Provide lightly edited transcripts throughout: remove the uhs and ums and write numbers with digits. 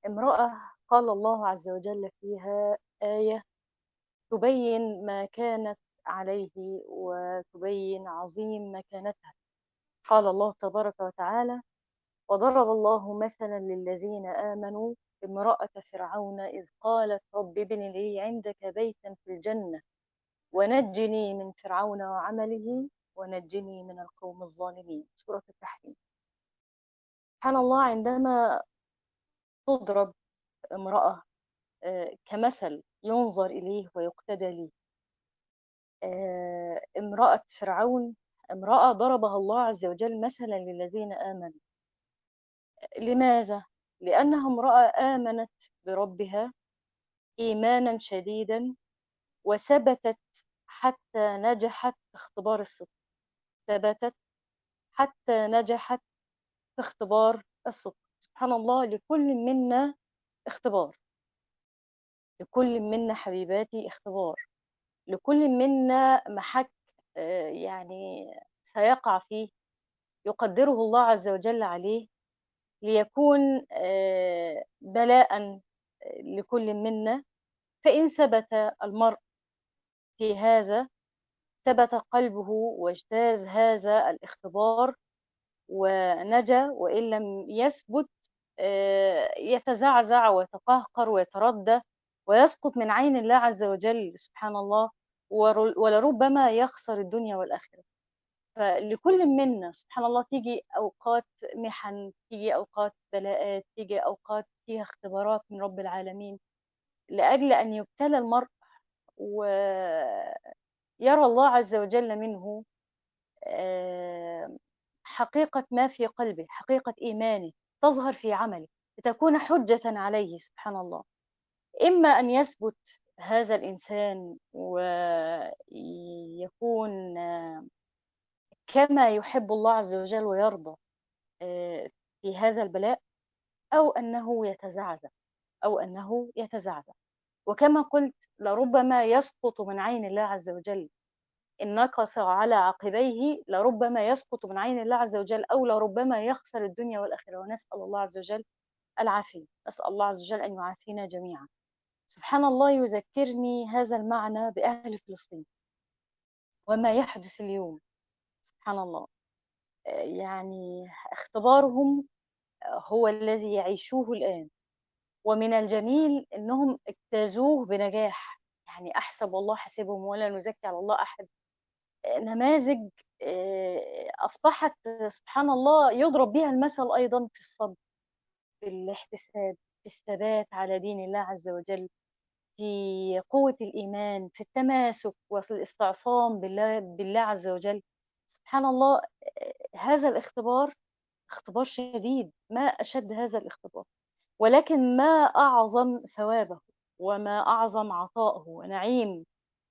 امرأة قال الله عز وجل فيها آية تبين ما كانت عليه وتبين عظيم مكانتها. قال الله تبارك وتعالى: وضرب الله مثلا للذين آمنوا امرأة فرعون إذ قالت رب ابن لي عندك بيتا في الجنة ونجني من فرعون وعمله ونجني من القوم الظالمين. سورة التحريم. سبحان الله، عندما تضرب امرأة كمثل ينظر إليه ويقتدى له، امرأة فرعون امرأة ضربها الله عز وجل مثلا للذين آمنوا. لماذا؟ لأنها امرأة آمنت بربها إيمانا شديدا، وثبتت حتى نجحت في اختبار الصدق. ثبتت حتى نجحت في اختبار الصدق. سبحان الله، لكل منا اختبار، لكل منا حبيباتي اختبار، لكل منا محك يعني سيقع فيه، يقدره الله عز وجل عليه ليكون بلاء لكل منا. فإن ثبت المرء في هذا، ثبت قلبه واجتاز هذا الاختبار ونجا، وإن لم يثبت يتزعزع ويتقهقر ويتردى ويسقط من عين الله عز وجل. سبحان الله، ولربما يخسر الدنيا والآخرة. فلكل منا سبحان الله تيجي أوقات محن، تيجي أوقات بلاءات، تيجي أوقات فيها اختبارات من رب العالمين لأجل أن يبتلى المرء ويرى الله عز وجل منه حقيقة ما في قلبه، حقيقة إيمانه تظهر في عمله لتكون حجة عليه. سبحان الله، إما أن يثبت هذا الإنسان ويكون كما يحب الله عز وجل ويرضى في هذا البلاء، أو أنه يتزعزع، أو أنه يتزعزع. وكما قلت، لربما يسقط من عين الله عز وجل. إن نكص على عقبيه لربما يسقط من عين الله عز وجل، أو لربما يخسر الدنيا والآخرة. ونسأل الله عز وجل العافية، نسأل الله عز وجل أن يعافينا جميعا. سبحان الله، يذكرني هذا المعنى بأهل فلسطين وما يحدث اليوم. سبحان الله، يعني اختبارهم هو الذي يعيشوه الآن، ومن الجميل أنهم اجتازوه بنجاح. يعني أحسب والله حسبهم ولا نزكي على الله أحد. نماذج أصبحت سبحان الله يضرب بها المثل أيضا في الصبر، في الاحتساب، في الثبات على دين الله عز وجل، في قوة الإيمان، في التماسك وفي الاستعصام بالله عز وجل. سبحان الله، هذا الاختبار اختبار شديد، ما أشد هذا الاختبار، ولكن ما أعظم ثوابه وما أعظم عطائه ونعيم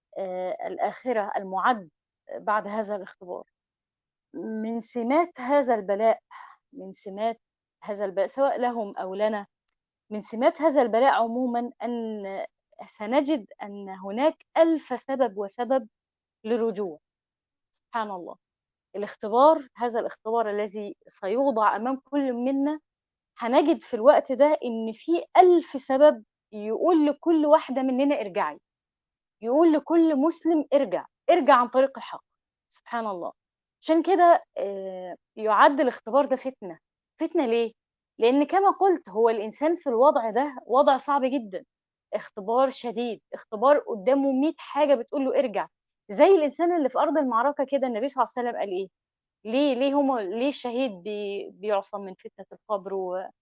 الآخرة المعد بعد هذا الاختبار. من سمات هذا البلاء، من سمات هذا البلاء سواء لهم أو لنا، من سمات هذا البلاء عموما أن سنجد أن هناك ألف سبب وسبب للرجوع. سبحان الله، الاختبار، هذا الاختبار الذي سيوضع أمام كل منا، هنجد في الوقت ده إن في ألف سبب يقول لكل واحدة مننا ارجعي، يقول لكل مسلم ارجع، ارجع عن طريق الحق. سبحان الله. عشان كده يعد الاختبار ده فتنة. فتنة ليه؟ لأن كما قلت هو الإنسان في الوضع ده وضع صعب جدا، اختبار شديد، اختبار قدامه 100 حاجة بتقول له ارجع. زي الإنسان اللي في أرض المعركة كده، النبي صلى الله عليه وسلم قال إيه؟ ليه الشهيد بيعصم من فتنة القبر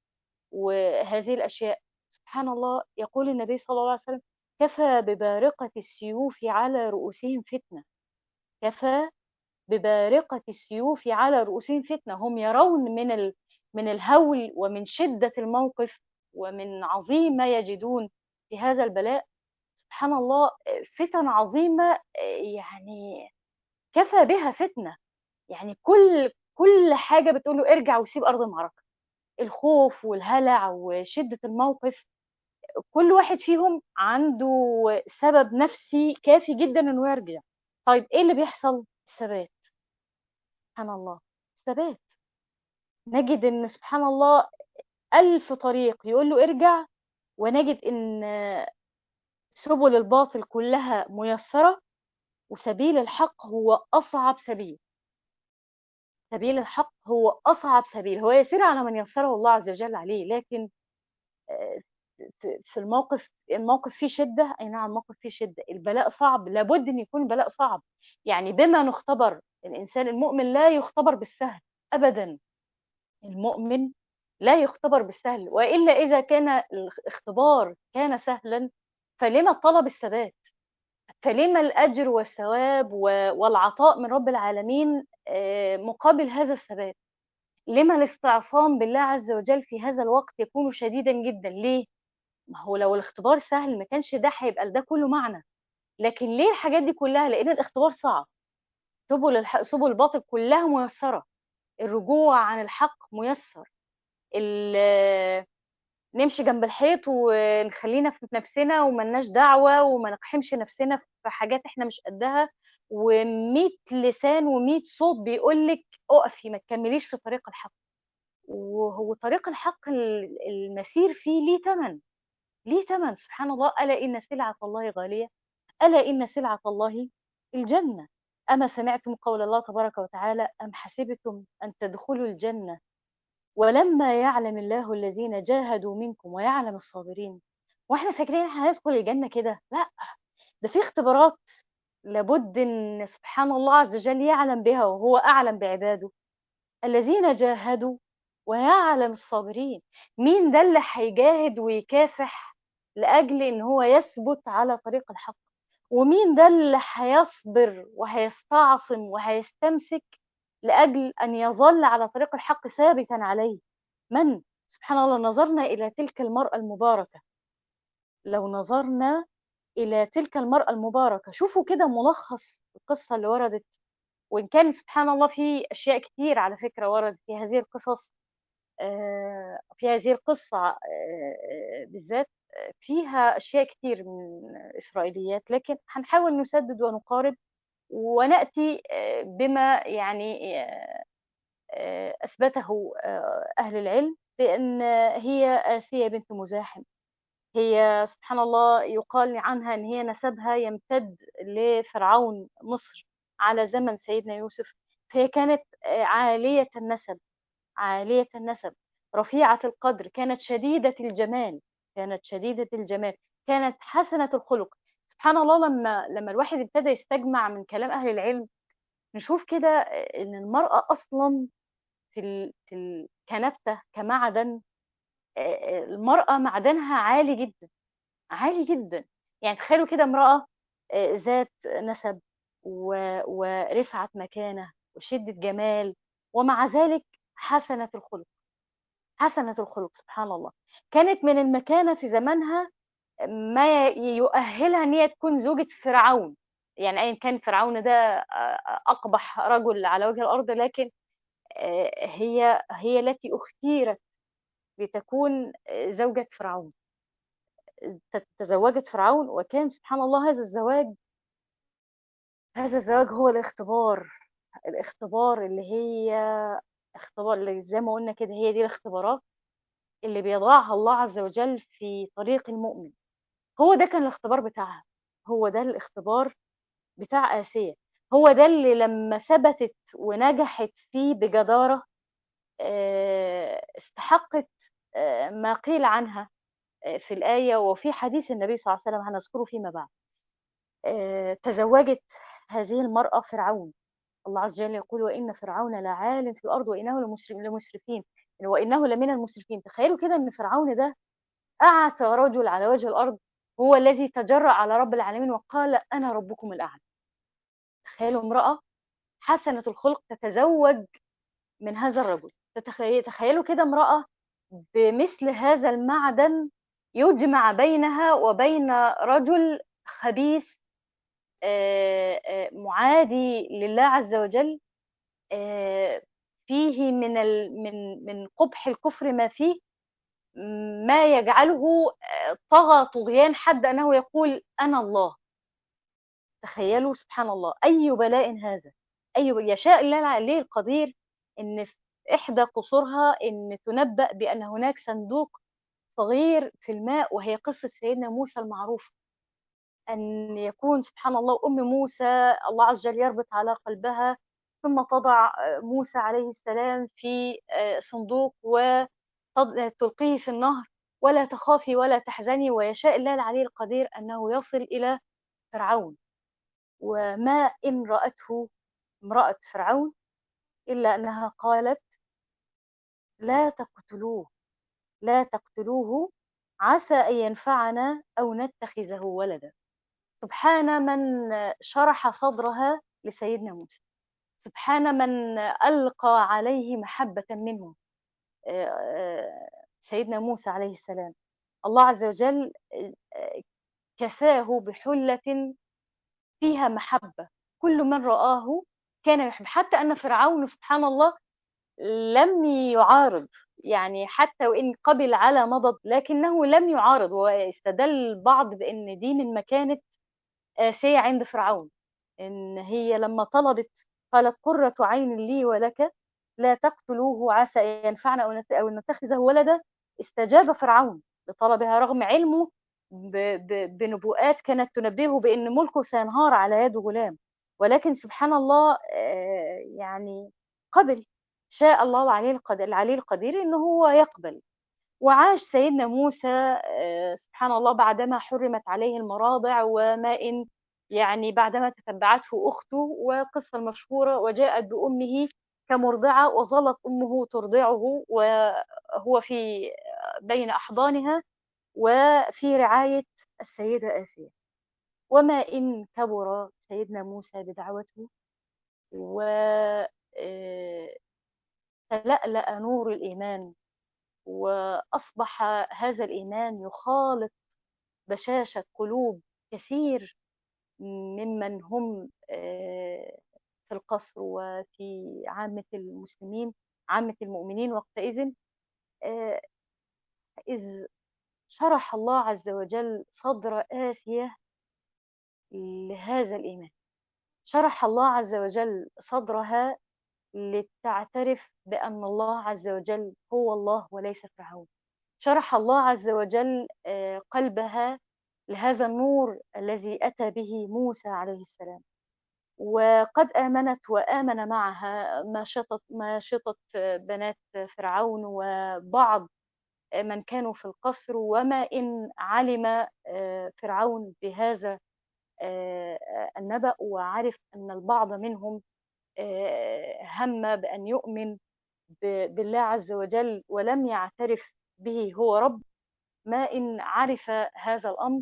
وهذه الأشياء. سبحان الله، يقول النبي صلى الله عليه وسلم: كفى ببارقة السيوف على رؤوسهم فتنة. كفى ببارقة السيوف على رؤوسهم فتنة. هم يرون من الهول ومن شدة الموقف ومن عظيم ما يجدون في هذا البلاء. سبحان الله، فتن عظيمة، يعني كفى بها فتنة. يعني كل حاجة بتقول له ارجع وسيب أرض المعركة. الخوف والهلع وشدة الموقف، كل واحد فيهم عنده سبب نفسي كافي جدا انه يرجع. طيب ايه اللي بيحصل؟ الثبات. سبحان الله، الثبات. نجد ان سبحان الله ألف طريق يقول له ارجع، ونجد إن سبل الباطل كلها ميسرة، وسبيل الحق هو أصعب سبيل. سبيل الحق هو أصعب سبيل، هو يسير على من يسره الله عز وجل عليه، لكن آه، في الموقف فيه شدة. أي نعم، الموقف فيه شدة، البلاء صعب، لابد أن يكون البلاء صعب. يعني بما نختبر، الإنسان المؤمن لا يختبر بالسهل أبدا. المؤمن لا يختبر بالسهل، وإلا إذا كان الاختبار كان سهلا فلما طلب الثبات؟ فلما الأجر والثواب والعطاء من رب العالمين مقابل هذا الثبات؟ لما الاستعصام بالله عز وجل في هذا الوقت يكون شديدا جدا؟ ليه؟ ما هو لو الاختبار سهل ما كانش ده هيبقى ده كله معنى. لكن ليه الحاجات دي كلها؟ لأن الاختبار صعب. سبل الباطل كلها ميسرة، الرجوع عن الحق ميسر، نمشي جنب الحيط ونخلينا في نفسنا وملناش دعوة، وما نقحمش نفسنا في حاجات احنا مش قدها، ومية لسان ومية صوت بيقولك اقفي ما تكمليش في طريق الحق. وهو طريق الحق المسير فيه ليه ثمن. ليه ثمن، سبحان الله. ألا إن سلعة الله غالية، ألا إن سلعة الله الجنة. أما سمعتم قول الله تبارك وتعالى أم حسبتم أن تدخلوا الجنة ولما يعلم الله الذين جاهدوا منكم ويعلم الصابرين؟ واحنا فاكرين احنا هندخل الجنة كده؟ لا، ده في اختبارات لابد ان سبحان الله عز وجل يعلم بها، وهو اعلم بعباده. الذين جاهدوا ويعلم الصابرين. مين ده اللي هيجاهد ويكافح لاجل ان هو يثبت على طريق الحق؟ ومين ده اللي هيصبر وهيستعصم وهيستمسك لأجل أن يظل على طريق الحق ثابتا عليه؟ من؟ سبحان الله. نظرنا إلى تلك المرأة المباركة، لو نظرنا إلى تلك المرأة المباركة، شوفوا كده ملخص القصة اللي وردت. وإن كان سبحان الله في أشياء كتير على فكرة وردت في هذه القصص، في هذه القصة بالذات فيها أشياء كتير من إسرائيليات، لكن هنحاول نسدد ونقارب ونأتي بما يعني أثبته أهل العلم، بأن هي آسيا بنت مزاحم. هي سبحان الله يقال عنها أن هي نسبها يمتد لفرعون مصر على زمن سيدنا يوسف. فهي كانت عالية النسب، عالية النسب، رفيعة القدر، كانت شديدة الجمال، كانت شديدة الجمال، كانت حسنة الخلق. سبحان الله. لما الواحد ابتدى يستجمع من كلام أهل العلم، نشوف كده إن المرأة أصلا كنبتة كمعدن، المرأة معدنها عالي جدا، عالي جدا. يعني تخيلوا كده امرأة ذات نسب ورفعة مكانة وشدة جمال، ومع ذلك حسنة الخلق، حسنة الخلق. سبحان الله. كانت من المكانة في زمانها ما يؤهلها ان هي تكون زوجة فرعون. يعني ايا كان فرعون ده اقبح رجل على وجه الارض، لكن هي التي اختيرت لتكون زوجة فرعون. تزوجت فرعون، وكان سبحان الله هذا الزواج، هذا الزواج هو الاختبار. الاختبار اللي هي اختبار اللي زي ما قلنا كده، هي دي الاختبارات اللي بيضعها الله عز وجل في طريق المؤمن. هو ده كان الاختبار بتاعها، هو ده الاختبار بتاع آسيا. هو ده اللي لما ثبتت ونجحت فيه بجدارة استحقت ما قيل عنها في الآية وفي حديث النبي صلى الله عليه وسلم هنذكره فيما بعد. تزوجت هذه المرأة فرعون. الله عز وجل يقول وإن فرعون لعال في الأرض وإنه لمسرفين، وإنه لمن المسرفين. تخيلوا كده أن فرعون ده أعتى رجل على وجه الأرض، هو الذي تجرأ على رب العالمين وقال أنا ربكم الأعلى. تخيلوا امرأة حسنة الخلق تتزوج من هذا الرجل. تخيلوا كده امرأة بمثل هذا المعدن يجمع بينها وبين رجل خبيث معادي لله عز وجل، فيه من قبح الكفر ما فيه، ما يجعله طغى طغيان حد أنه يقول أنا الله. تخيلوا سبحان الله، أي بلاء هذا. يشاء الله العلي القدير ان إحدى قصورها إن تُنبَّأ بأن هناك صندوق صغير في الماء، وهي قصة سيدنا موسى المعروفة، أن يكون سبحان الله أم موسى الله عز وجل يربط على قلبها، ثم تضع موسى عليه السلام في صندوق تلقيه في النهر، ولا تخافي ولا تحزني، ويشاء الله العلي القدير أنه يصل إلى فرعون. وما إن رأته امرأة فرعون إلا أنها قالت: لا تقتلوه، لا تقتلوه عسى أن ينفعنا أو نتخذه ولدا. سبحان من شرح صدرها لسيدنا موسى، سبحان من ألقى عليه محبة منه سيدنا موسى عليه السلام. الله عز وجل كساه بحلة فيها محبة، كل من رآه كان يحب، حتى أن فرعون سبحان الله لم يعارض، يعني حتى وإن قبل على مضض لكنه لم يعارض، واستدل البعض بأن دي من مكانة آسيا عند فرعون، إن هي لما طلبت قالت: قرة عين لي ولك لا تقتلوه عسى أن ينفعنا أو نتخذه ولدا. استجاب فرعون لطلبها رغم علمه بنبوءات كانت تنبهه بأن ملكه سينهار على يد غلام، ولكن سبحان الله يعني قبل. شاء الله العلي القدير إنه هو يقبل. وعاش سيدنا موسى سبحان الله بعدما حرمت عليه المراضع، وما إن يعني بعدما تتبعته أخته، وقصة المشهورة وجاءت بأمه كمرضعة وظلت أمه ترضعه وهو في بين أحضانها وفي رعاية السيدة آسيا. وما إن كبر سيدنا موسى بدعوته وتلألأ نور الإيمان، وأصبح هذا الإيمان يخالط بشاشة قلوب كثير ممن هم في القصر وفي عامة المسلمين، عامة المؤمنين وقتئذ، آه، إذ شرح الله عز وجل صدر آسية لهذا الإيمان، شرح الله عز وجل صدرها لتعترف بأن الله عز وجل هو الله وليس فرعون، شرح الله عز وجل قلبها لهذا النور الذي أتى به موسى عليه السلام. وقد آمنت وآمن معها ماشطة بنات فرعون وبعض من كانوا في القصر. وما إن علم فرعون بهذا النبأ وعرف أن البعض منهم هم بأن يؤمن بالله عز وجل ولم يعترف به هو رب، ما إن عرف هذا الأمر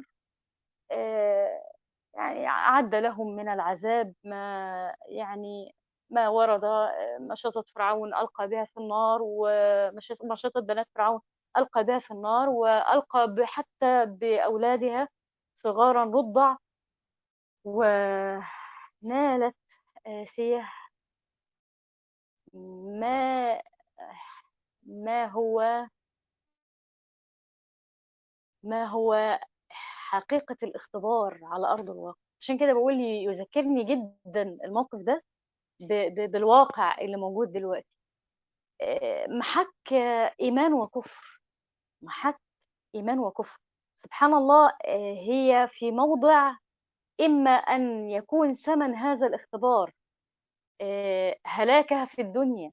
يعني أعد لهم من العذاب ما يعني ما ورد. مشطة فرعون ألقى بها في النار، ومشطة بنات فرعون ألقى بها في النار، وألقى حتى بأولادها صغارا رضع. ونالت آسية ما ما هو ما هو حقيقة الاختبار على أرض الواقع. عشان كده بقول يذكرني جدا الموقف ده بالواقع اللي موجود دلوقتي. محك إيمان وكفر، محك إيمان وكفر. سبحان الله هي في موضع إما أن يكون ثمن هذا الاختبار هلاكها في الدنيا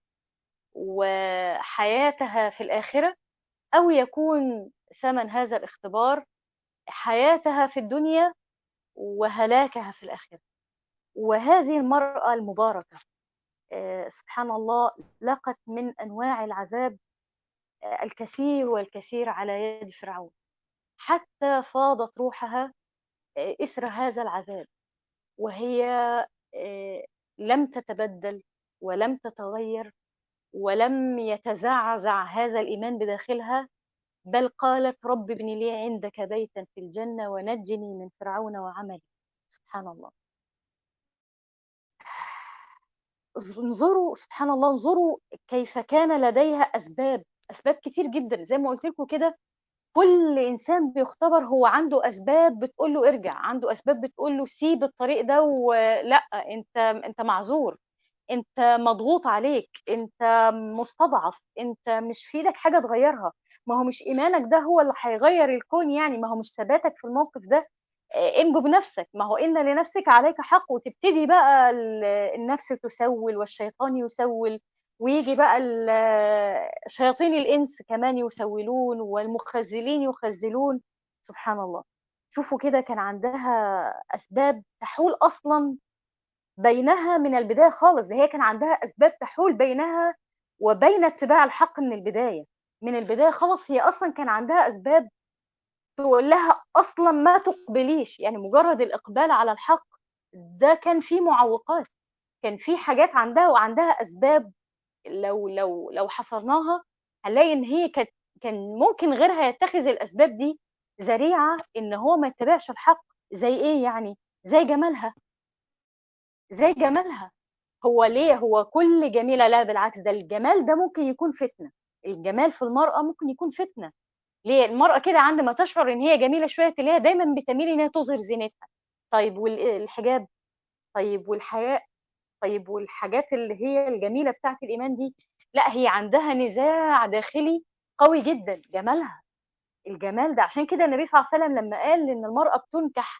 وحياتها في الآخرة، أو يكون ثمن هذا الاختبار حياتها في الدنيا وهلاكها في الآخرة. وهذه المرأة المباركة سبحان الله لقت من أنواع العذاب الكثير والكثير على يد فرعون، حتى فاضت روحها إثر هذا العذاب، وهي لم تتبدل ولم تتغير ولم يتزعزع هذا الإيمان بداخلها، بل قالت: رب ابن لي عندك بيتا في الجنة ونجني من فرعون وعمله. سبحان الله. انظروا سبحان الله، انظروا كيف كان لديها أسباب كتير جدا. زي ما قلت لكم كده، كل إنسان بيختبر هو عنده أسباب بتقول له ارجع، عنده أسباب بتقول له سيب الطريق ده، ولا أنت معذور. انت مضغوط عليك، انت مستضعف، انت مش في ايدك حاجه تغيرها. ما هو مش ايمانك ده هو اللي هيغير الكون يعني، ما هو مش ثباتك في الموقف ده. انجو بنفسك، ما هو ان لنفسك عليك حق. وتبتدي بقى النفس تسول والشيطان يسول، ويجي بقى شياطين الانس كمان يسولون، والمخزلين يخزلون. سبحان الله. شوفوا كده، كان عندها اسباب تحول اصلا بينها من البداية خالص. ده هي كان عندها أسباب تحول بينها وبين اتباع الحق من البداية. من البداية خالص هي أصلا كان عندها أسباب تقول لها أصلا ما تقبليش. يعني مجرد الإقبال على الحق ده كان فيه معوقات، كان فيه حاجات عندها، وعندها أسباب. لو حصرناها هنلاقي إن هي كان ممكن غيرها يتخذ الأسباب دي ذريعة إن هو ما يتبعش الحق. زي إيه يعني؟ زي جمالها. زي جمالها. هو ليه هو كل جميلة؟ لا بالعكس، ده الجمال ده ممكن يكون فتنة. الجمال في المرأة ممكن يكون فتنة. ليه المرأة كده عندما تشعر ان هي جميلة شوية تلاقيها دايما بتميل انها تظهر زينتها. طيب والحجاب؟ طيب والحياء؟ طيب والحاجات اللي هي الجميلة بتاعت الإيمان دي؟ لا، هي عندها نزاع داخلي قوي جدا. جمالها، الجمال ده. عشان كده النبي صلى الله عليه وسلم لما قال ان المرأة بتنكح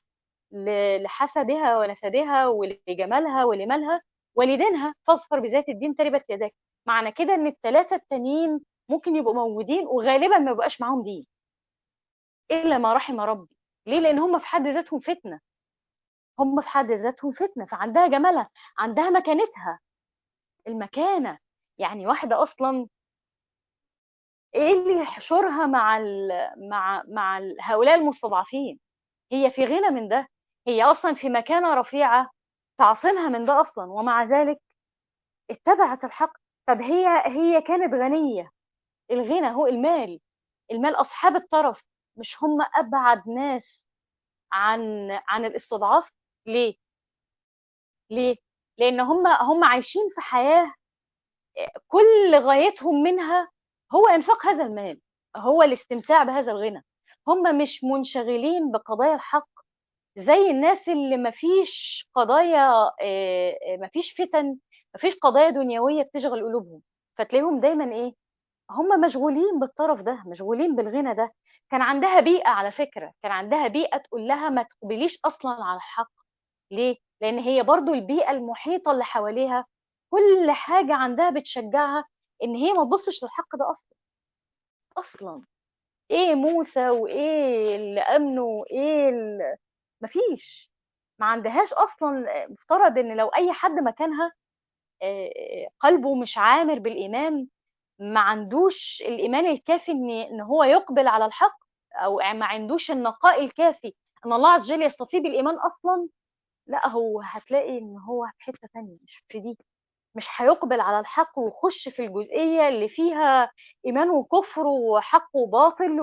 لحسبها ونسبها ولجمالها ولمالها ولدينها، فاظفر بذات الدين تربت يداك. معنى كده ان الثلاثه التانيين ممكن يبقوا موجودين وغالبا ما يبقاش معاهم دين الا ما رحم ربي. ليه؟ لان هم في حد ذاتهم فتنه. هم في حد ذاتهم فتنه. فعندها جمالها، عندها مكانتها. المكانه. يعني واحده اصلا ايه اللي يحشرها مع هؤلاء المستضعفين؟ هي في غنى من ده. هي اصلا في مكانه رفيعه تعصمها من ده اصلا، ومع ذلك اتبعت الحق. طب هي كانت غنيه. الغنى هو المال. المال اصحاب الطرف مش هم ابعد ناس عن الاستضعاف؟ ليه؟ ليه؟ لان هم عايشين في حياه كل غايتهم منها هو انفاق هذا المال، هو الاستمتاع بهذا الغنى. هم مش منشغلين بقضايا الحق زي الناس اللي مفيش قضايا، مفيش فتن، مفيش قضايا دنيوية بتشغل قلوبهم. فتلاقيهم دايما ايه؟ هم مشغولين بالطرف ده، مشغولين بالغنى ده. كان عندها بيئة، على فكرة كان عندها بيئة تقول لها ما تقبليش أصلا على الحق. ليه؟ لأن هي برضو البيئة المحيطة اللي حواليها كل حاجة عندها بتشجعها إن هي ما تبصش للحق ده أصلا. أصلا ايه موسى وايه اللي امنه وايه مفيش. ما عندهاش اصلا. مفترض ان لو اي حد مكانها قلبه مش عامر بالايمان، ما عندوش الايمان الكافي ان هو يقبل على الحق، او ما عندوش النقاء الكافي ان الله عز وجل يصطفيه بالايمان اصلا. لا، هو هتلاقي ان هو في حتة تانية مش في دي. مش هيقبل على الحق ويخش في الجزئية اللي فيها إيمان وكفر وحق وباطل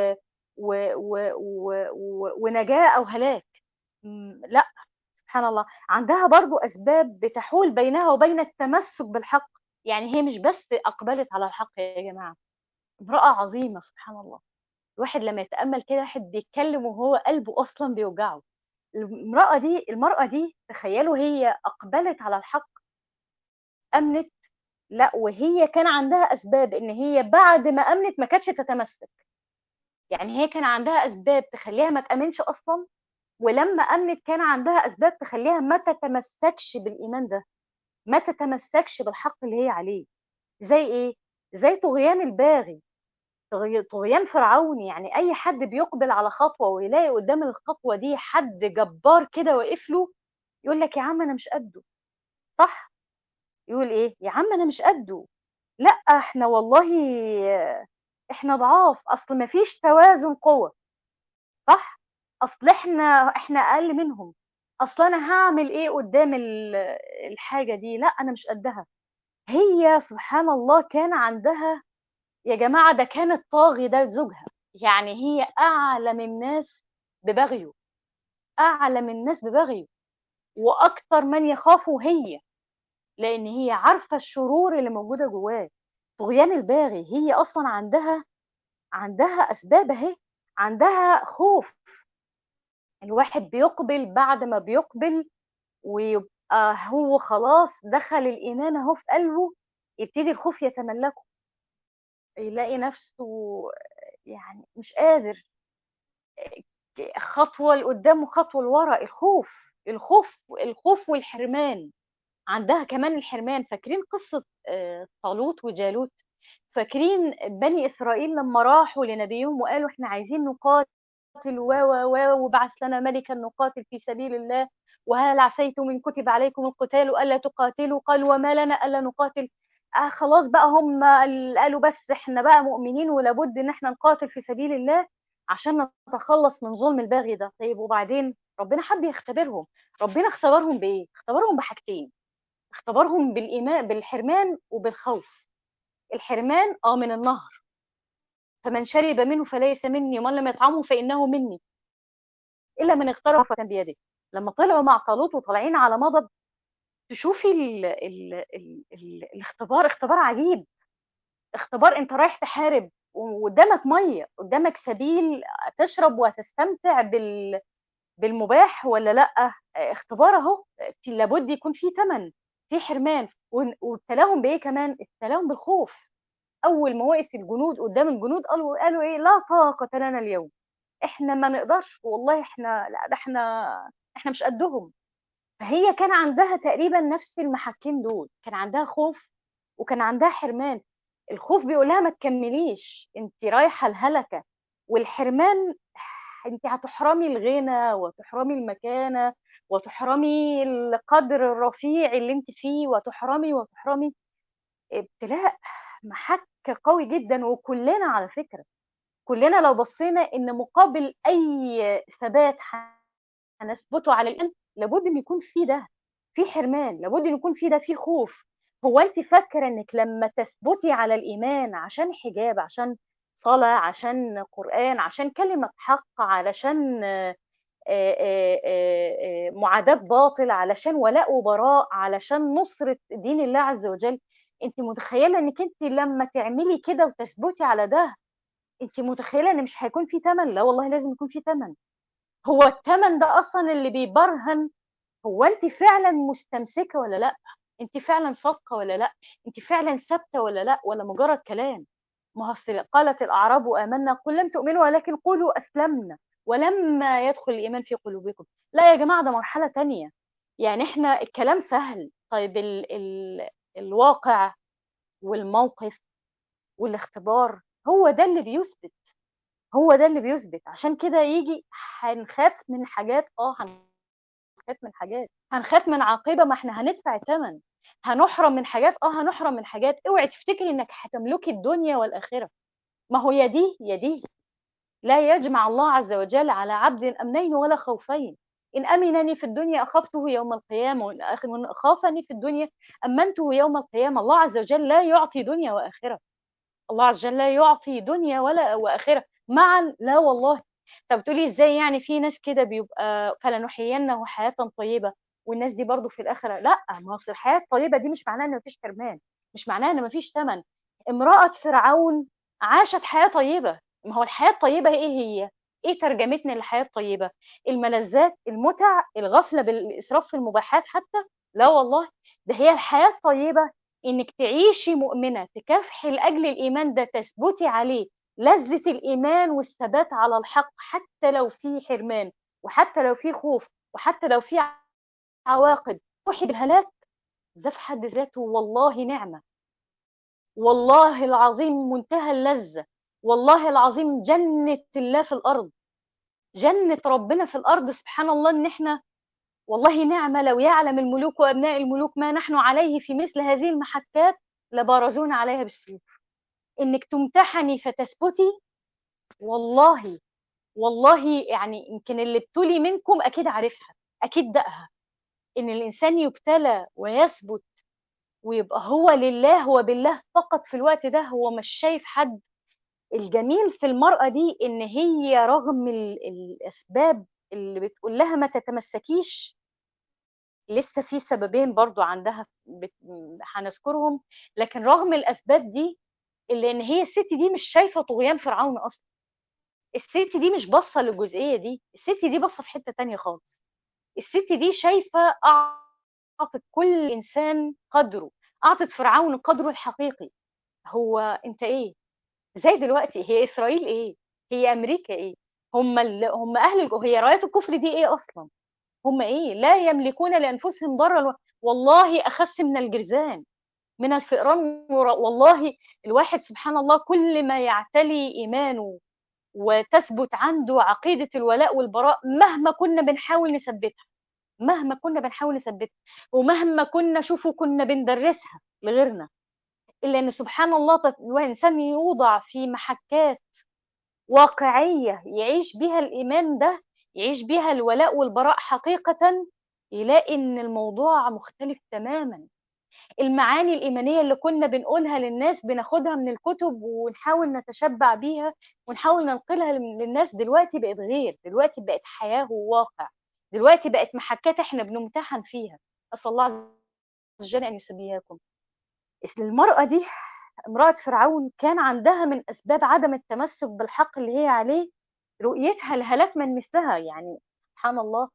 ونجاة أو هلاك. لا. سبحان الله، عندها برضو أسباب بتحول بينها وبين التمسك بالحق. يعني هي مش بس أقبلت على الحق يا جماعة، امرأة عظيمة. سبحان الله. الواحد لما يتأمل كده واحد بيتكلم وهو قلبه أصلا بيوجعه. المرأة دي تخيلوا هي أقبلت على الحق، أمنت. لا، وهي كان عندها اسباب ان هي بعد ما امنت ما كانتش تتمسك. يعني هي كان عندها اسباب تخليها ما تامنش اصلا، ولما امنت كان عندها اسباب تخليها ما تتمسكش بالايمان ده، ما تتمسكش بالحق اللي هي عليه. زي ايه؟ زي طغيان الباغي، طغيان فرعون. يعني اي حد بيقبل على خطوه ويلاقي قدام الخطوه دي حد جبار كده واقف له، يقول لك يا عم انا مش قده. صح؟ يقول ايه؟ يا عم انا مش قده. لا، احنا والله احنا ضعاف، اصل ما فيش توازن قوة. صح؟ اصل احنا اقل منهم. اصل انا هعمل ايه قدام الحاجة دي؟ لا انا مش قدها. هي سبحان الله كان عندها، يا جماعة ده كان الطاغي ده زوجها. يعني هي اعلم الناس ببغيه، اعلم الناس ببغيه، واكثر من يخافه هي، لان هي عارفة الشرور اللي موجودة جواه. طغيان الباغي. هي اصلا عندها اسباب اهي، عندها خوف. الواحد بيقبل، بعد ما بيقبل هو خلاص دخل الإيمان أهو في قلبه، يبتدي الخوف يتملكه، يلاقي نفسه يعني مش قادر، خطوة لقدام وخطوة لورا. الخوف والحرمان. عندها كمان الحرمان. فاكرين قصة طالوت وجالوت؟ فاكرين بني إسرائيل لما راحوا لنبيهم وقالوا احنا عايزين نقاتل وبعث لنا ملكا نقاتل في سبيل الله، وهل عسيتم إن كتب عليكم القتال ألا تقاتلوا؟ قالوا وما لنا ألا نقاتل. خلاص بقى هم قالوا بس احنا بقى مؤمنين ولابد ان احنا نقاتل في سبيل الله عشان نتخلص من ظلم الباغي ده. طيب وبعدين ربنا حب يختبرهم. ربنا اختبرهم بإيه؟ اختبرهم بحاجتين. اختبرهم بالإيمان، بالحرمان وبالخوف. الحرمان من النهر، فمن شرب منه فليس مني ومن لم يطعمه فإنه مني إلا من اغترف بيده. لما طلعوا مع طالوت وطالعين على مضض، تشوفي الاختبار، اختبار عجيب. اختبار انت رايح تحارب وقدامك ميه، قدامك سبيل تشرب وتستمتع بالمباح ولا لا. اختبار اهو. لابد يكون في ثمن، في حرمان. وابتلاهم بايه كمان؟ ابتلاهم بالخوف. اول ما وقف الجنود قدام الجنود قالوا ايه؟ لا طاقه لنا اليوم، احنا ما نقدرش والله، احنا لا، ده احنا مش قدهم. فهي كان عندها تقريبا نفس المحكين دول، كان عندها خوف وكان عندها حرمان. الخوف بيقول لها ما تكمليش، انت رايحه الهلكه. والحرمان انت هتحرمي الغنى وتحرمي المكانه وتحرمي القدر الرفيع اللي انت فيه، وتحرمي. ابتلاء، محك قوي جدا. وكلنا على فكره، كلنا لو بصينا ان مقابل اي ثبات هنثبته على الإيمان لابد ان يكون في ده، في حرمان، لابد ان يكون في ده، في خوف. هو انت فاكره انك لما تثبتي على الايمان عشان حجاب، عشان صلاه، عشان قران، عشان كلمه حق، علشان معاداة باطل، علشان ولاء وبراء، علشان نصرة دين الله عز وجل، انت متخيلة انك انت لما تعملي كده وتثبتي على ده، انت متخيلة ان مش هيكون في ثمن؟ لا والله لازم يكون في ثمن. هو الثمن ده اصلا اللي بيبرهن هو انت فعلا مستمسكه ولا لا، انت فعلا صادقه ولا لا، انت فعلا ثابته ولا لا، ولا مجرد كلام. ما هو قالت الاعراب امنا قل لم تؤمنوا ولكن قولوا اسلمنا ولما يدخل الايمان في قلوبكم. لا يا جماعه، ده مرحله تانية. يعني احنا الكلام سهل، طيب الواقع والموقف والاختبار هو ده اللي بيثبت. هو ده اللي بيثبت. عشان كده يجي هنخاف من حاجات، هنخاف من حاجات، هنخاف من عاقبة، ما احنا هندفع ثمن. هنحرم من حاجات، هنحرم من حاجات. اوعي تفتكري انك هتملكي الدنيا والآخرة. ما هو يا دي يا دي. لا يجمع الله عز وجل على عبد أمنين ولا خوفين. إن أمنني في الدنيا أخفته يوم القيامة، وإن أخافني في الدنيا أمنته يوم القيامة. الله عز وجل لا يعطي دنيا وآخرة. الله عز وجل لا يعطي دنيا ولا واخره معا، لا والله. طب تقولي ازاي؟ يعني في ناس كده بيبقى فلنحيينه حياه طيبه، والناس دي برضو في الاخره لا. ما اصل الحياه الطيبه دي مش معناها ان مفيش حرمان، مش معناها ان مفيش ثمن. امراه فرعون عاشت حياه طيبه. ما هو الحياه الطيبه ايه هي؟ ايه ترجمتنا للحياه الطيبه؟ الملذات، المتع، الغفله بالاسراف في المباحات حتى؟ لا والله. ده هي الحياه الطيبه انك تعيشي مؤمنه، تكافحي لاجل الايمان ده، تثبتي عليه، لذة الايمان والثبات على الحق حتى لو في حرمان، وحتى لو في خوف، وحتى لو في عواقب، روحي بالهلاك. ده في حد ذاته والله نعمه، والله العظيم منتهى اللذه، والله العظيم جنه الله في الارض، جنه ربنا في الارض. سبحان الله ان احنا والله نعمة. لو يعلم الملوك وأبناء الملوك ما نحن عليه في مثل هذه المحكات لبارزون عليها بالسيوف. إنك تمتحني فتثبتي، والله والله يعني يمكن اللي ابتلي منكم أكيد عارفها، أكيد دقها. إن الإنسان يبتلى ويثبت ويبقى هو لله، هو بالله فقط في الوقت ده، هو مش شايف حد. الجميل في المرأة دي إن هي رغم الأسباب اللي بتقول لها ما تتمسكيش، لسه في سببين برضو عندها هنذكرهم. لكن رغم الأسباب دي، إلا إن هي الست دي مش شايفة طغيان فرعون أصلا. الست دي مش باصة للجزئية دي، الست دي باصة في حتة تانية خالص. الست دي شايفة أعطت كل إنسان قدره، أعطت فرعون قدره الحقيقي. هو أنت إيه؟ زي دلوقتي هي إسرائيل إيه؟ هي أمريكا إيه؟ هم أهل هي رايات الكفر دي إيه أصلا؟ هم إيه؟ لا يملكون لأنفسهم ضرا والله أخس من الجرذان، من الفئران والله. الواحد سبحان الله كل ما يعتلي إيمانه وتثبت عنده عقيدة الولاء والبراء، مهما كنا بنحاول نثبتها، مهما كنا بنحاول نثبتها، ومهما كنا شوفوا كنا بندرسها لغيرنا، إلا أن سبحان الله الإنسان يوضع في محكات واقعية يعيش بها الإيمان ده، يعيش بها الولاء والبراء حقيقة، يلاقي إن الموضوع مختلف تماما. المعاني الإيمانية اللي كنا بنقولها للناس بناخدها من الكتب ونحاول نتشبع بيها ونحاول ننقلها للناس، دلوقتي بقت غير، دلوقتي بقت حياة وواقع، دلوقتي بقت محكات احنا بنمتحن فيها. أسأل الله عز وجل أن يسبياكم. المرأة دي، امرأة فرعون، كان عندها من أسباب عدم التمسك بالحق اللي هي عليه رؤيتها الهلاك من مثلها. يعني سبحان الله،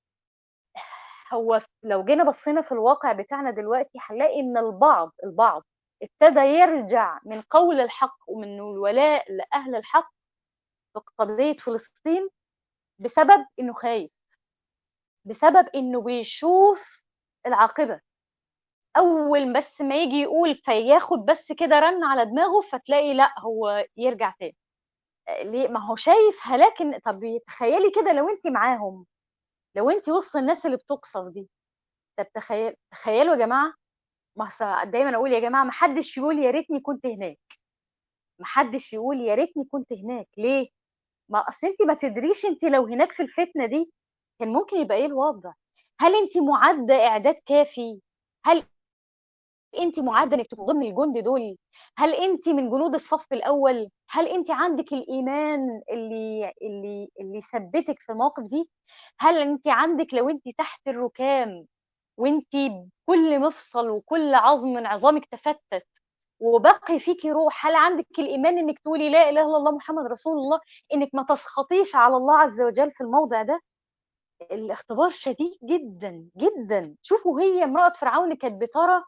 هو لو جينا بصينا في الواقع بتاعنا دلوقتي هنلاقي ان البعض ابتدى يرجع من قول الحق ومن الولاء لأهل الحق في قضية فلسطين بسبب انه خايف، بسبب انه بيشوف العاقبة. اول بس ما يجي يقول فياخد بس كده رن على دماغه، فتلاقي لا هو يرجع تاني. ليه؟ ما هو شايف هلاك. طب تخيلي كده لو انت معاهم، لو انت وسط الناس اللي بتقصف دي. طب تخيلوا يا جماعة، ما دايما اقول يا جماعه ما حدش يقول يا ريتني كنت هناك، ما حدش يقول يا ريتني كنت هناك. ليه؟ ما اصل انت ما تدريش انت لو هناك في الفتنه دي كان ممكن يبقى ايه الوضع. هل انت معده اعداد كافي؟ هل انت معده انك تكون ضمن الجند دول؟ هل انت من جنود الصف الاول؟ هل انت عندك الايمان اللي يثبتك في المواقف دي؟ هل انت عندك، لو انت تحت الركام وانت كل مفصل وكل عظم من عظامك تفتت وبقي فيكي روح، هل عندك الإيمان إنك تقولي لا إله إلا الله محمد رسول الله، إنك ما تسخطيش على الله عز وجل في الموضع ده؟ الاختبار شديد جدا جدا. شوفوا هي امرأة فرعون كانت بترى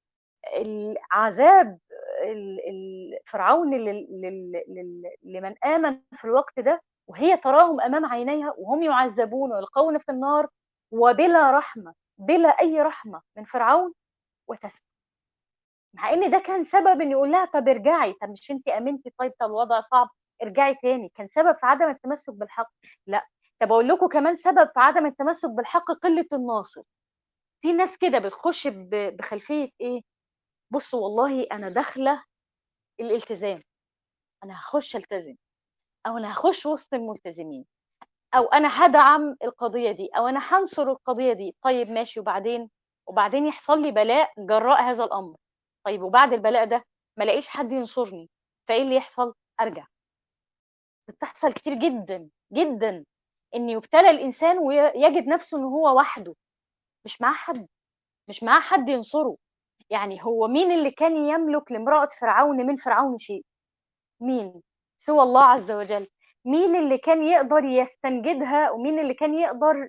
العذاب فرعون لمن آمن في الوقت ده، وهي تراهم أمام عينيها وهم يعذبون ويلقون في النار وبلا رحمة، بلا أي رحمة من فرعون، وتسكت. مع ان ده كان سبب ان يقول لها طب ارجعي، طب مش انت امنتي، طيب طب الوضع صعب، ارجعي تاني. كان سبب في عدم التمسك بالحق. لا. طب اقول لكم كمان سبب في عدم التمسك بالحق، قلة الناصر. في ناس كده بتخش بخلفية ايه، بصوا والله انا داخلة الالتزام، انا هخش التزم، او انا هخش وسط الملتزمين، او انا هدعم القضية دي، او انا هنصر القضية دي. طيب ماشي، وبعدين يحصل لي بلاء جراء هذا الامر. طيب وبعد البلاء ده ما لاقيش حد ينصرني، فايه اللي يحصل؟ ارجع. بتحصل كتير جدا جدا ان يبتلى الانسان ويجد نفسه ان هو وحده، مش معاه حد، مش معاه حد ينصره. يعني هو مين اللي كان يملك لامرأة فرعون من فرعون شيء؟ مين سوى الله عز وجل؟ مين اللي كان يقدر يستنجدها، ومين اللي كان يقدر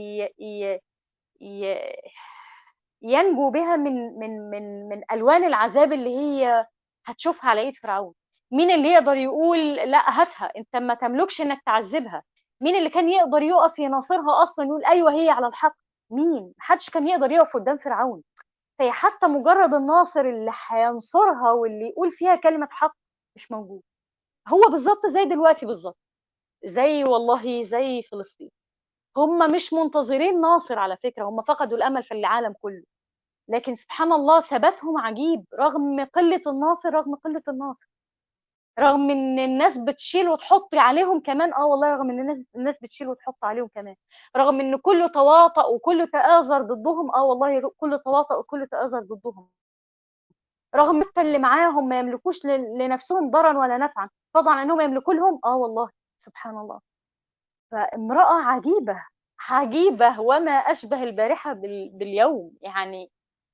ي... ينجو بها من الوان العذاب اللي هي هتشوفها على ايد فرعون؟ مين اللي يقدر يقول لا هاتها انت ما تملكش انك تعذبها؟ مين اللي كان يقدر يقف يناصرها اصلا يقول ايوه هي على الحق؟ مين؟ محدش كان يقدر يقف قدام فرعون. فهي حتى مجرد الناصر اللي هينصرها واللي يقول فيها كلمة حق مش موجود. هو بالظبط زي دلوقتي، بالظبط زي والله زي فلسطين. هم مش منتظرين ناصر على فكرة، هم فقدوا الأمل في العالم كله، لكن سبحان الله ثباتهم عجيب رغم قلة الناصر، رغم قلة الناصر، رغم ان الناس بتشيل وتحط عليهم كمان. اه والله رغم ان الناس بتشيل وتحط عليهم كمان، رغم ان كله تواطأ وكله تآزر ضدهم. اه والله كله تواطأ وكله تآزر ضدهم، رغم اللي معاهم ما يملكوش لنفسهم ضرا ولا نفعا، طبعا انهم يملكوا لهم. اه والله سبحان الله. فامرأة عجيبة، عجيبة وما أشبه البارحة باليوم. يعني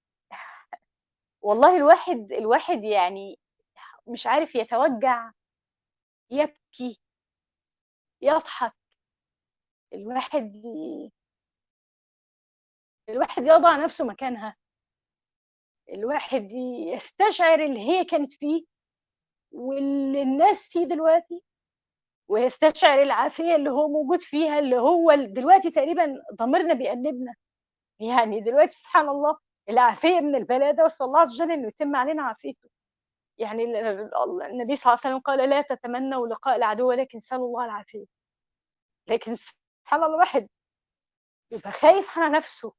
والله الواحد يعني مش عارف يتوجع، يبكي، يضحك. الواحد الواحد يضع نفسه مكانها، الواحد يستشعر اللي هي كانت فيه واللي الناس فيه دلوقتي، ويستشعر العافية اللي هو موجود فيها، اللي هو دلوقتي تقريبا ضميرنا بيأنبنا. يعني دلوقتي سبحان الله العافية من البلاء ده، وصلى الله عز وجل انه يتم علينا عافيته. يعني النبي صلى الله عليه وسلم قال لا تتمنوا لقاء العدو ولكن سألوا الله العافية. لكن سبحان الله الواحد يبقى خايف على نفسه،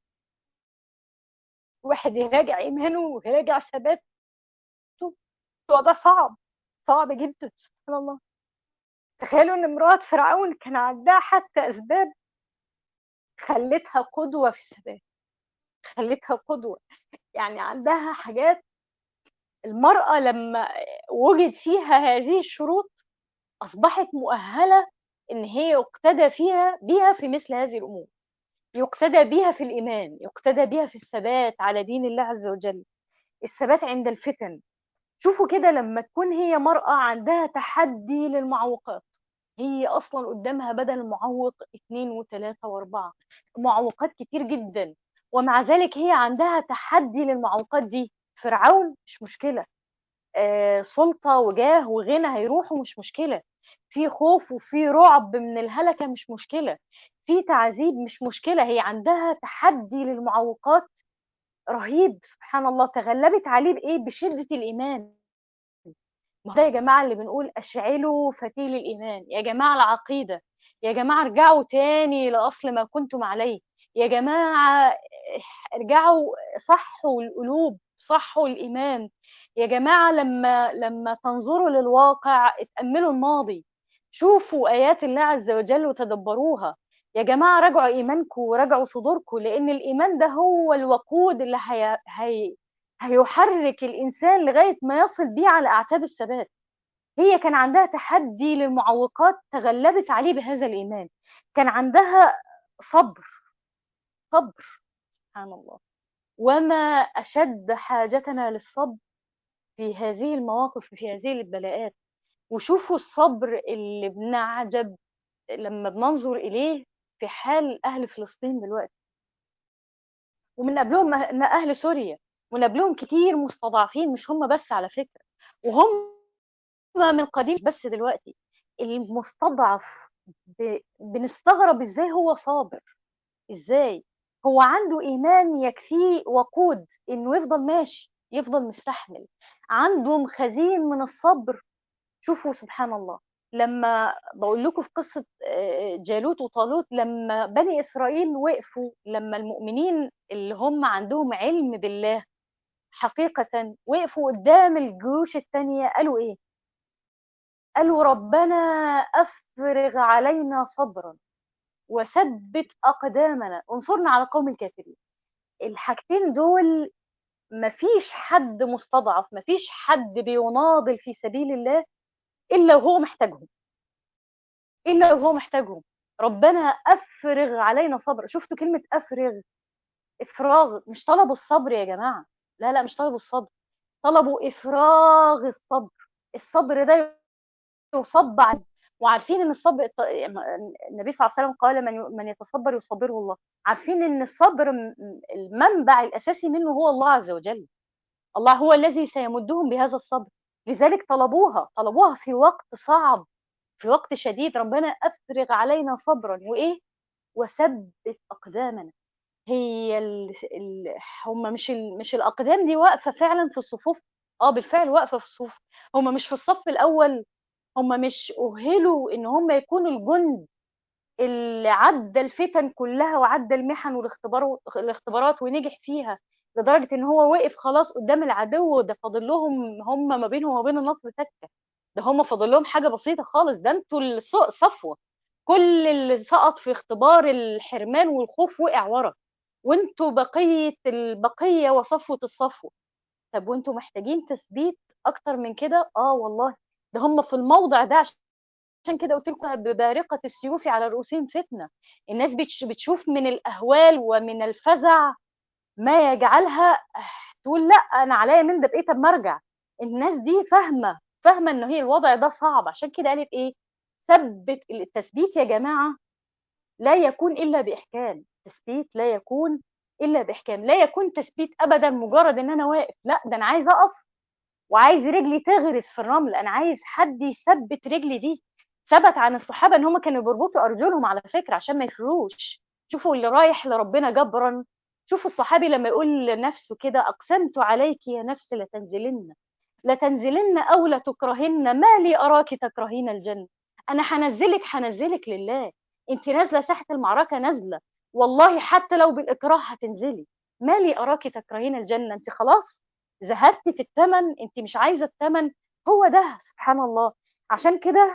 واحد يراجع إيمانه ويراجع ثباته. وده صعب، صعب جدا سبحان الله. تخيلوا ان امرأة فرعون كان عندها حتى أسباب خلتها قدوة في الثبات، خلتها قدوة. يعني عندها حاجات، المرأة لما وجد فيها هذه الشروط أصبحت مؤهلة إن هي يقتدى فيها بها في مثل هذه الأمور، يقتدى بها في الإيمان، يقتدى بها في الثبات على دين الله عز وجل، الثبات عند الفتن. شوفوا كده لما تكون هي مرأة عندها تحدي للمعوقات، هي أصلا قدامها بدل المعوق 2 و3 و4، معوقات كتير جدا، ومع ذلك هي عندها تحدي للمعوقات دي. فرعون مش مشكلة، سلطة وجاه وغنى هيروحوا مش مشكلة، في خوف وفي رعب من الهلكة مش مشكلة، في تعذيب مش مشكلة، هي عندها تحدي للمعوقات رهيب سبحان الله. تغلبت عليه بإيه؟ بشدة الإيمان. ما ده يا جماعة اللي بنقول أشعلوا فتيل الإيمان، يا جماعة العقيدة، يا جماعة ارجعوا تاني لأصل ما كنتم عليه، يا جماعة ارجعوا، صحوا القلوب، صحوا الإيمان. يا جماعة لما تنظروا للواقع اتأملوا الماضي، شوفوا آيات الله عز وجل وتدبروها. يا جماعة راجعوا إيمانكم وراجعوا صدوركم، لأن الإيمان ده هو الوقود اللي هيحرك الإنسان لغاية ما يصل بيه على أعتاب الثبات. هي كان عندها تحدي للمعوقات تغلبت عليه بهذا الإيمان، كان عندها صبر، صبر سبحان الله. وما أشد حاجتنا للصبر في هذه المواقف، في هذه البلاءات. وشوفوا الصبر اللي بنعجب لما بننظر إليه في حال أهل فلسطين دلوقتي، ومن قبلهم أهل سوريا، ومن قبلهم كتير مستضعفين، مش هم بس على فكرة، وهم من قديم بس دلوقتي. المستضعف بنستغرب ازاي هو صابر، ازاي هو عنده ايمان يكفيه وقود انه يفضل ماشي، يفضل مستحمل، عنده خزين من الصبر. شوفوا سبحان الله، لما بقول لكم في قصة جالوت وطالوت، لما بني إسرائيل وقفوا، لما المؤمنين اللي هم عندهم علم بالله حقيقة وقفوا قدام الجيوش التانية، قالوا إيه؟ قالوا ربنا أفرغ علينا صبرا وثبت أقدامنا وانصرنا على قوم الكافرين. الحاجتين دول مفيش حد مستضعف، مفيش حد بيناضل في سبيل الله إلا وهو محتاجهم، إلا وهو محتاجهم. ربنا أفرغ علينا صبر. شفتوا كلمة أفرغ؟ إفراغ، مش طلبوا الصبر يا جماعة، لا لا مش طلبوا الصبر، طلبوا إفراغ الصبر. الصبر ده يصب عن، وعارفين ان الصبر النبي صلى الله عليه وسلم قال من يتصبر يصبره الله. عارفين ان الصبر المنبع الاساسي منه هو الله عز وجل، الله هو الذي سيمدهم بهذا الصبر. لذلك طلبوها في وقت صعب، في وقت شديد. ربنا افرغ علينا صبرا وايه، وثبت اقدامنا. هي هم مش الاقدام دي واقفه فعلا في الصفوف، اه بالفعل واقفه في الصفوف، هم مش في الصف الاول، هم مش أهلوا إن هم يكونوا الجند اللي عدى الفتن كلها وعدى المحن والاختبارات ونجح فيها، لدرجة إن هو وقف خلاص قدام العدو، ده فاضل لهم هم ما بينهم وما بين النصر تكة، ده هم فاضل لهم حاجة بسيطة خالص، ده انتوا الصفوة، كل اللي سقط في اختبار الحرمان والخوف وقع ورا، وانتوا بقية البقية وصفوة الصفوة. طب وانتوا محتاجين تثبيت أكتر من كده؟ والله ده هم في الموضع ده. عشان كده قلت لكم ببارقة السيوف على رؤوسهم فتنة. الناس بتشوف من الأهوال ومن الفزع ما يجعلها تقول لا أنا عليا من ده بإيه، طب ما أرجع. الناس دي فاهمة إن هي الوضع ده صعب، عشان كده قالت إيه؟ ثبت. التثبيت يا جماعة لا يكون إلا بإحكام، التثبيت لا يكون إلا بإحكام. لا يكون تثبيت أبدا مجرد إن أنا واقف، لا ده أنا عايز أقف وعايز رجلي تغرس في الرمل، أنا عايز حد يثبت رجلي دي. ثبت عن الصحابة إن هم كانوا بيربطوا أرجلهم على فكرة عشان ما يفروش. شوفوا اللي رايح لربنا جبرا، شوفوا الصحابي لما يقول لنفسه كده: أقسمت عليك يا نفس لتنزلن، لتنزلن أو لتكرهن، ما لي أراك تكرهين الجنة. أنا هنزلك لله. أنت نازلة ساحة المعركة، نازلة والله حتى لو بالإكراه هتنزلي. ما لي أراك تكرهين الجنة، أنت خلاص زهدت في الثمن، أنت مش عايزة الثمن. هو ده سبحان الله. عشان كده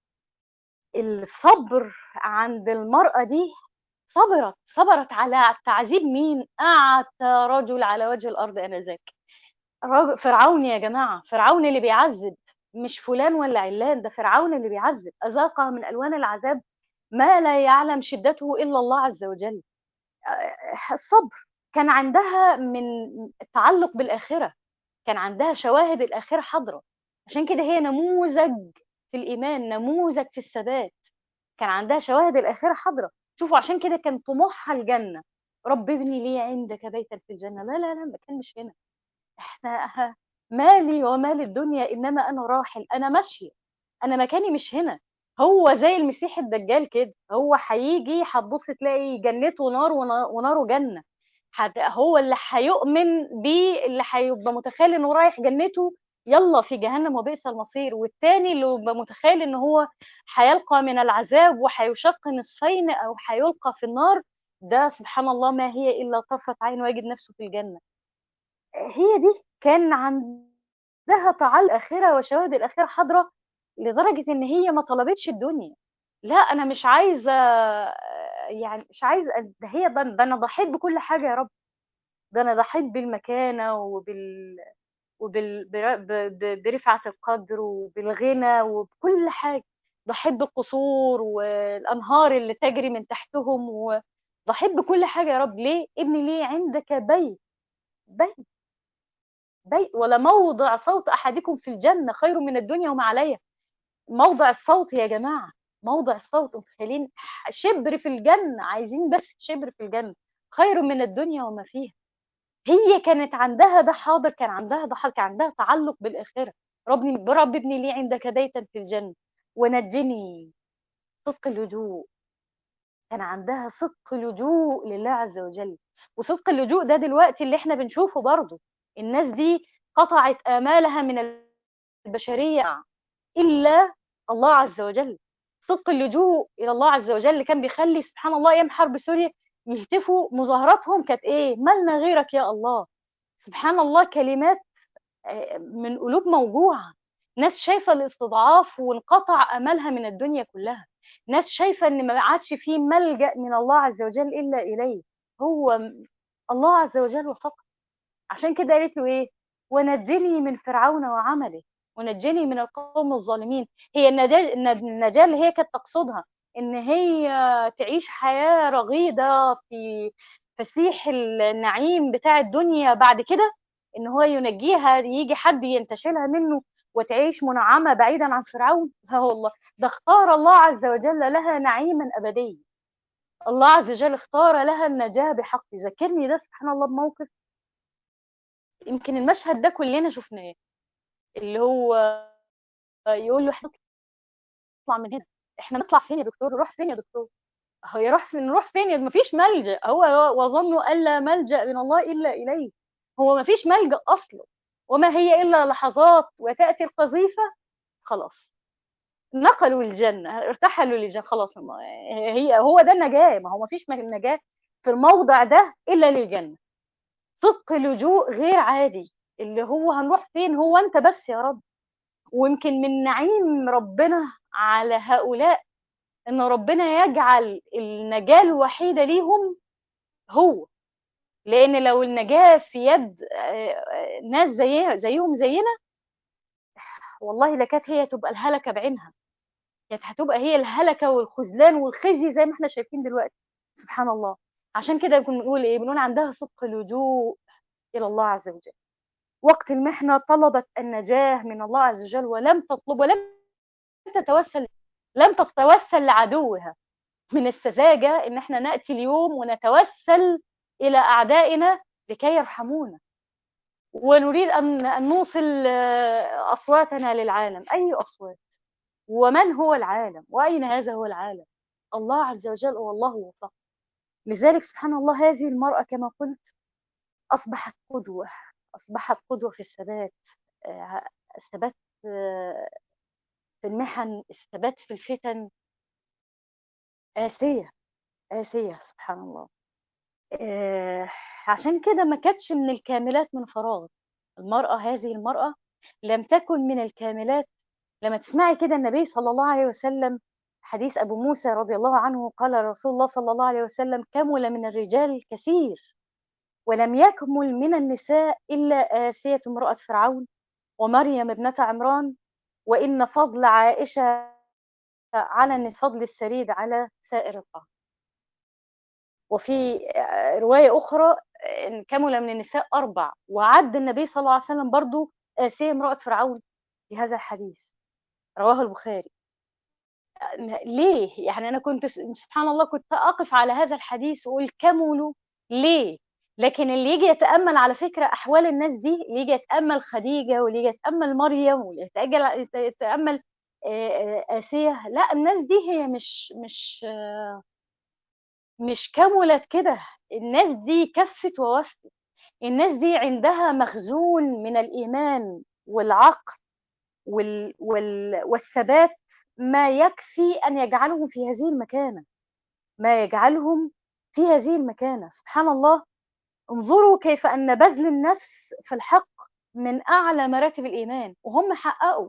الصبر عند المرأة دي، صبرت على تعذيب مين؟ أعتى رجل على وجه الأرض آنذاك. فرعون يا جماعة، فرعون اللي بيعذب، مش فلان ولا علان، ده فرعون اللي بيعذب. أذاقها من ألوان العذاب ما لا يعلم شدته إلا الله عز وجل. الصبر كان عندها من التعلق بالآخرة، كان عندها شواهد الآخرة حاضرة. عشان كده هي نموذج في الإيمان، نموذج في الثبات. كان عندها شواهد الآخرة حاضرة. شوفوا عشان كده كان طموحها الجنة. رب ابني لي عندك بيتا في الجنة. لا لا لا، المكان مش هنا. احنا مالي ومال الدنيا، انما انا راحل، انا ماشيه، انا مكاني مش هنا. هو زي المسيح الدجال كده، هو هيجي هتبص تلاقي جنته نار وناره جنه. هو اللي هيؤمن بيه، اللي هيبقى متخيل انه رايح جنته يلا في جهنم وبئس المصير، والتاني اللي يبقى متخيل ان هو هيلقى من العذاب وهيشق نصفين او هيلقى في النار. ده سبحان الله ما هي الا طرفة عين ويجد نفسه في الجنه. هي دي كان عندها طعال الآخرة وشواهد الآخرة حاضرة، لدرجة إن هي ما طلبتش الدنيا. لا أنا مش عايزة، يعني مش عايزة، ده هي ده أنا ضحيت بكل حاجة يا رب. ده أنا ضحيت بالمكانة برفعة القدر وبالغنى وبكل حاجة. ضحيت بالقصور والأنهار اللي تجري من تحتهم، وضحيت بكل حاجة يا رب. ليه؟ ابني ليه عندك بيت ولا موضع صوت أحدكم في الجنة خير من الدنيا وما عليها. موضع الصوت يا جماعة، موضع الصوت، متخيلين؟ شبر في الجنة، عايزين بس شبر في الجنة خير من الدنيا وما فيها. هي كانت عندها ده حاضر، كان عندها ده حاضر، كان عندها تعلق بالآخرة. رب ابني لي عندك بيتا في الجنة ونجني. صدق اللجوء، كان عندها صدق لجوء لله عز وجل. وصدق اللجوء ده دلوقتي اللي احنا بنشوفه برضه. الناس دي قطعت آمالها من البشرية إلا الله عز وجل. صدق اللجوء إلى الله عز وجل اللي كان بيخلي سبحان الله أيام حرب سوريا يهتفوا، مظاهراتهم كانت إيه؟ مالنا غيرك يا الله. سبحان الله، كلمات من قلوب موجوعة. ناس شايفة الاستضعاف وانقطع أملها من الدنيا كلها. ناس شايفة إن ما عادش فيه ملجأ من الله عز وجل إلا إليه، هو الله عز وجل وفقط. عشان كده قالت له ايه؟ ونجني من فرعون وعمله، ونجني من القوم الظالمين. هي النجاة اللي هي كانت تقصدها ان هي تعيش حياة رغيدة في فسيح النعيم بتاع الدنيا، بعد كده ان هو ينجيها، يجي حد ينتشلها منه وتعيش منعمة بعيدا عن فرعون. لا والله، ده اختار الله عز وجل لها نعيما أبديا. الله عز وجل اختار لها النجاة بحق. ذكرني ده سبحان الله بموقف، يمكن المشهد ده كلنا شفناه، اللي هو يقول له احنا نطلع من هنا. احنا نطلع فين يا دكتور؟ نروح فين يا دكتور؟ هو يروح فين؟ نروح فين؟ مفيش ملجأ. هو وظنوا ألا ملجأ من الله إلا إليه. هو مفيش ملجأ أصلا، وما هي إلا لحظات وتأتي القذيفة. خلاص نقلوا الجنة، ارتحلوا للجنة، خلاص. هو ده النجاة. ما هو مفيش نجاة في الموضع ده إلا للجنة. صدق لجوء غير عادي، اللي هو هنروح فين؟ هو أنت بس يا رب. ويمكن من نعيم ربنا على هؤلاء ان ربنا يجعل النجاة الوحيدة ليهم هو. لان لو النجاة في يد ناس زيهم زينا، والله لكانت هي تبقى الهلكة بعينها. كانت هتبقى هي الهلكة والخذلان والخزي زي ما احنا شايفين دلوقتي. سبحان الله. عشان كده بنقول ايه؟ بنقول عندها صدق اللجوء الى الله عز وجل. وقت المحنة طلبت النجاة من الله عز وجل، ولم تتوسل لم تتوسل لعدوها. من السذاجة ان احنا نأتي اليوم ونتوسل إلى أعدائنا لكي يرحمونا، ونريد أن نوصل أصواتنا للعالم. أي أصوات؟ ومن هو العالم؟ وأين هذا هو العالم؟ الله عز وجل هو الله فقط. لذلك سبحان الله هذه المرأة كما قلت أصبحت قدوة، أصبحت قدوة في الثبات، الثبات في المحن، الثبات في الفتن. آسية، آسية سبحان الله. آه، عشان كده ما كانتش من الكاملات من فراغ. المرأة، هذه المرأة لم تكن من الكاملات. لما تسمعي كده النبي صلى الله عليه وسلم، حديث أبو موسى رضي الله عنه، قال رسول الله صلى الله عليه وسلم: كمل من الرجال كثير ولم يكمل من النساء إلا آسية امرأة فرعون ومريم ابنة عمران، وإن فضل عائشة على فضل السريد على سائر الطعام. وفي رواية أخرى إن كمل من النساء أربع، وعد النبي صلى الله عليه وسلم برضو آسيا امرأة فرعون في هذا الحديث، رواه البخاري. ليه؟ يعني أنا كنت سبحان الله كنت أقف على هذا الحديث وأقول كملوا ليه؟ لكن اللي يجي يتأمل على فكرة أحوال الناس دي، اللي يجي يتأمل خديجة، واللي يجي يتأمل مريم، واللي يتأمل آسيا، لا، الناس دي هي مش كملت كده. الناس دي كفت ووفت. الناس دي عندها مخزون من الإيمان والعقل والثبات، ما يكفي أن يجعلهم في هذه المكانة، ما يجعلهم في هذه المكانة. سبحان الله. انظروا كيف أن بذل النفس في الحق من أعلى مراتب الإيمان، وهم حققوا.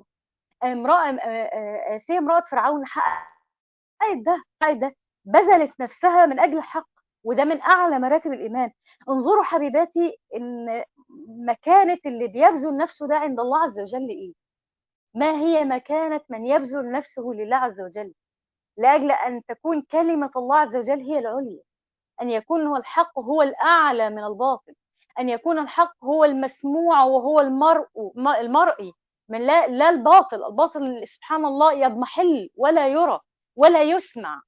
آسيا امرأة فرعون حققت ده بذلت نفسها من أجل الحق، وده من أعلى مراتب الإيمان. انظروا حبيباتي إن مكانة اللي بيبذل نفسه ده عند الله عز وجل إيه. ما هي مكانة من يبذل نفسه لله عز وجل لأجل أن تكون كلمة الله عز وجل هي العليا، أن يكون هو الحق هو الأعلى من الباطل، أن يكون الحق هو المسموع وهو المرئي، من لا الباطل. الباطل سبحان الله يضمحل ولا يرى ولا يسمع.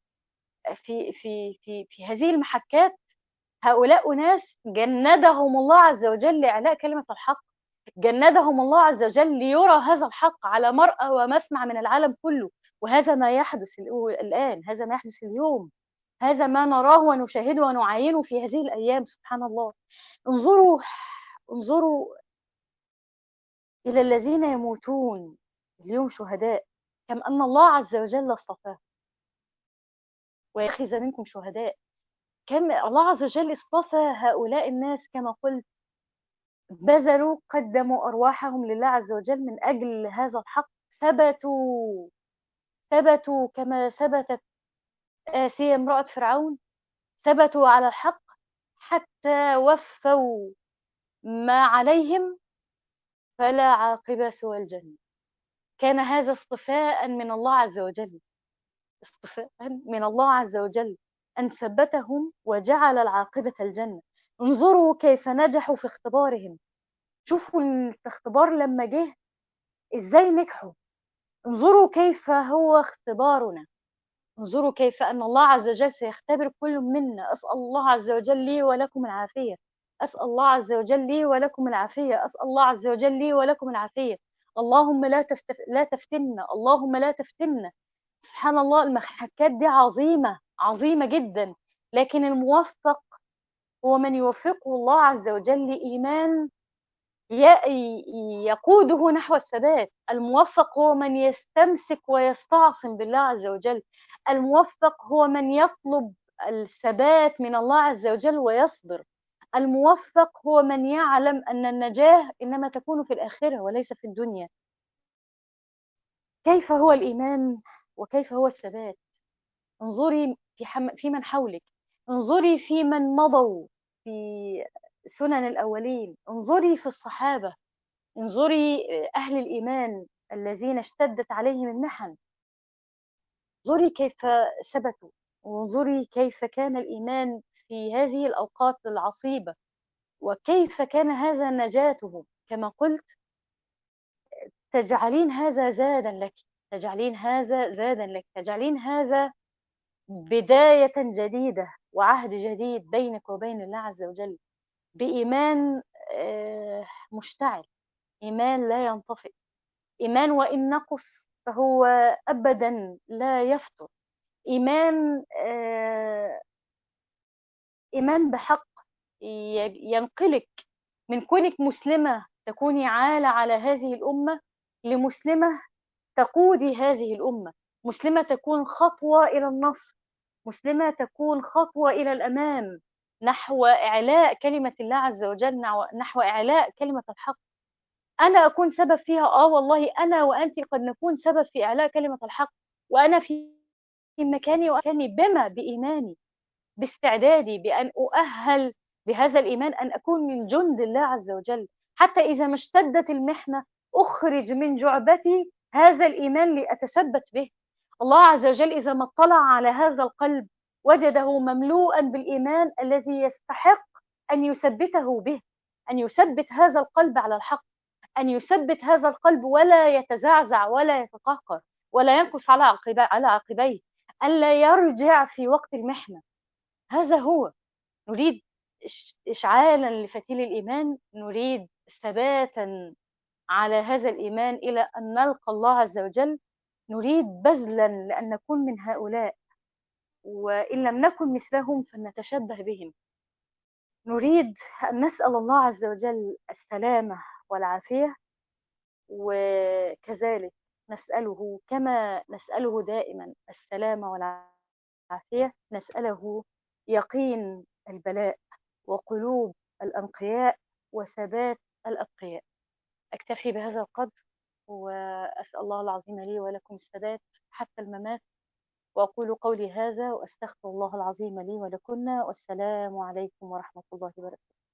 في هذه المحكات هؤلاء أناس جندهم الله عز وجل لإعلاء كلمة الحق، جندهم الله عز وجل ليرى هذا الحق على مرأى ومسمع من العالم كله. وهذا ما يحدث الآن، هذا ما يحدث اليوم، هذا ما نراه ونشاهده ونعاينه في هذه الأيام. سبحان الله. انظروا، انظروا إلى الذين يموتون اليوم شهداء، كم أن الله عز وجل اصطفاه ويأخذ منكم شهداء. كم الله عز وجل اصطفى هؤلاء الناس، كما قلت بذلوا، قدموا أرواحهم لله عز وجل من أجل هذا الحق. ثبتوا، ثبتوا كما ثبتت آسيا امرأة فرعون، ثبتوا على الحق حتى وفوا ما عليهم، فلا عاقبة سوى الجنة. كان هذا اصطفاء من الله عز وجل، اصطفاء من الله عز وجل أن ثبتهم وجعل العاقبة الجنة. انظروا كيف نجحوا في اختبارهم. شوفوا الاختبار لما جه ازاي نجحوا. انظروا كيف هو اختبارنا. انظروا كيف أن الله عز وجل سيختبر كل منا. أسأل الله عز وجل لي ولكم العافية، أسأل الله عز وجل لي ولكم العافية، أسأل الله عز وجل لي ولكم العافية. اللهم لا تفتنا، اللهم لا تفتنا. سبحان الله. المحكات دي عظيمة، عظيمة جدا. لكن الموفق هو من يوفقه الله عز وجل لإيمان يقوده نحو الثبات. الموفق هو من يستمسك ويستعصم بالله عز وجل. الموفق هو من يطلب الثبات من الله عز وجل ويصبر. الموفق هو من يعلم أن النجاة إنما تكون في الآخرة وليس في الدنيا. كيف هو الإيمان وكيف هو الثبات؟ انظري في من حولك، انظري في من مضوا في سنن الأولين، انظري في الصحابة، انظري أهل الإيمان الذين اشتدت عليهم المحن، انظري كيف ثبتوا، وانظري كيف كان الإيمان في هذه الأوقات العصيبة، وكيف كان هذا نجاتهم. كما قلت تجعلين هذا زادا لك، تجعلين هذا زادا لك، تجعلين هذا بداية جديدة وعهد جديد بينك وبين الله عز وجل، بإيمان مشتعل، إيمان لا ينطفئ، إيمان وإن نقص فهو أبدا لا يفتر، إيمان إيمان بحق ينقلك من كونك مسلمة تكوني عالة على هذه الأمة لمسلمة تقودي هذه الأمة، مسلمة تكون خطوة إلى النصر، مسلمة تكون خطوة إلى الأمام نحو إعلاء كلمة الله عز وجل، نحو إعلاء كلمة الحق. أنا أكون سبب فيها، والله أنا وأنت قد نكون سبب في إعلاء كلمة الحق، وأنا في مكاني وأكاني بما بإيماني، باستعدادي بأن أؤهل بهذا الإيمان أن أكون من جند الله عز وجل، حتى إذا ما اشتدت المحنة أخرج من جعبتي هذا الإيمان لأتثبت به. الله عز وجل إذا ما اطلع على هذا القلب وجده مملوءا بالإيمان الذي يستحق أن يثبته به، أن يثبت هذا القلب على الحق، أن يثبت هذا القلب ولا يتزعزع ولا يتقهقر ولا ينكس على عقبيه، أن لا يرجع في وقت المحنة. هذا هو، نريد إشعالا لفتيل الإيمان، نريد ثباتا على هذا الإيمان إلى أن نلقى الله عز وجل، نريد بذلا لأن نكون من هؤلاء، وإن لم نكن مثلهم فلنتشبه بهم. نريد أن نسأل الله عز وجل السلامة والعافية، وكذلك نسأله كما نسأله دائما السلامة والعافية، نسأله يقين البلاء وقلوب الأنقياء وثبات الأتقياء. أكتفي بهذا القدر، وأسأل الله العظيم لي ولكم الثبات حتى الممات، وأقول قولي هذا وأستغفر الله العظيم لي ولكن، والسلام عليكم ورحمة الله وبركاته.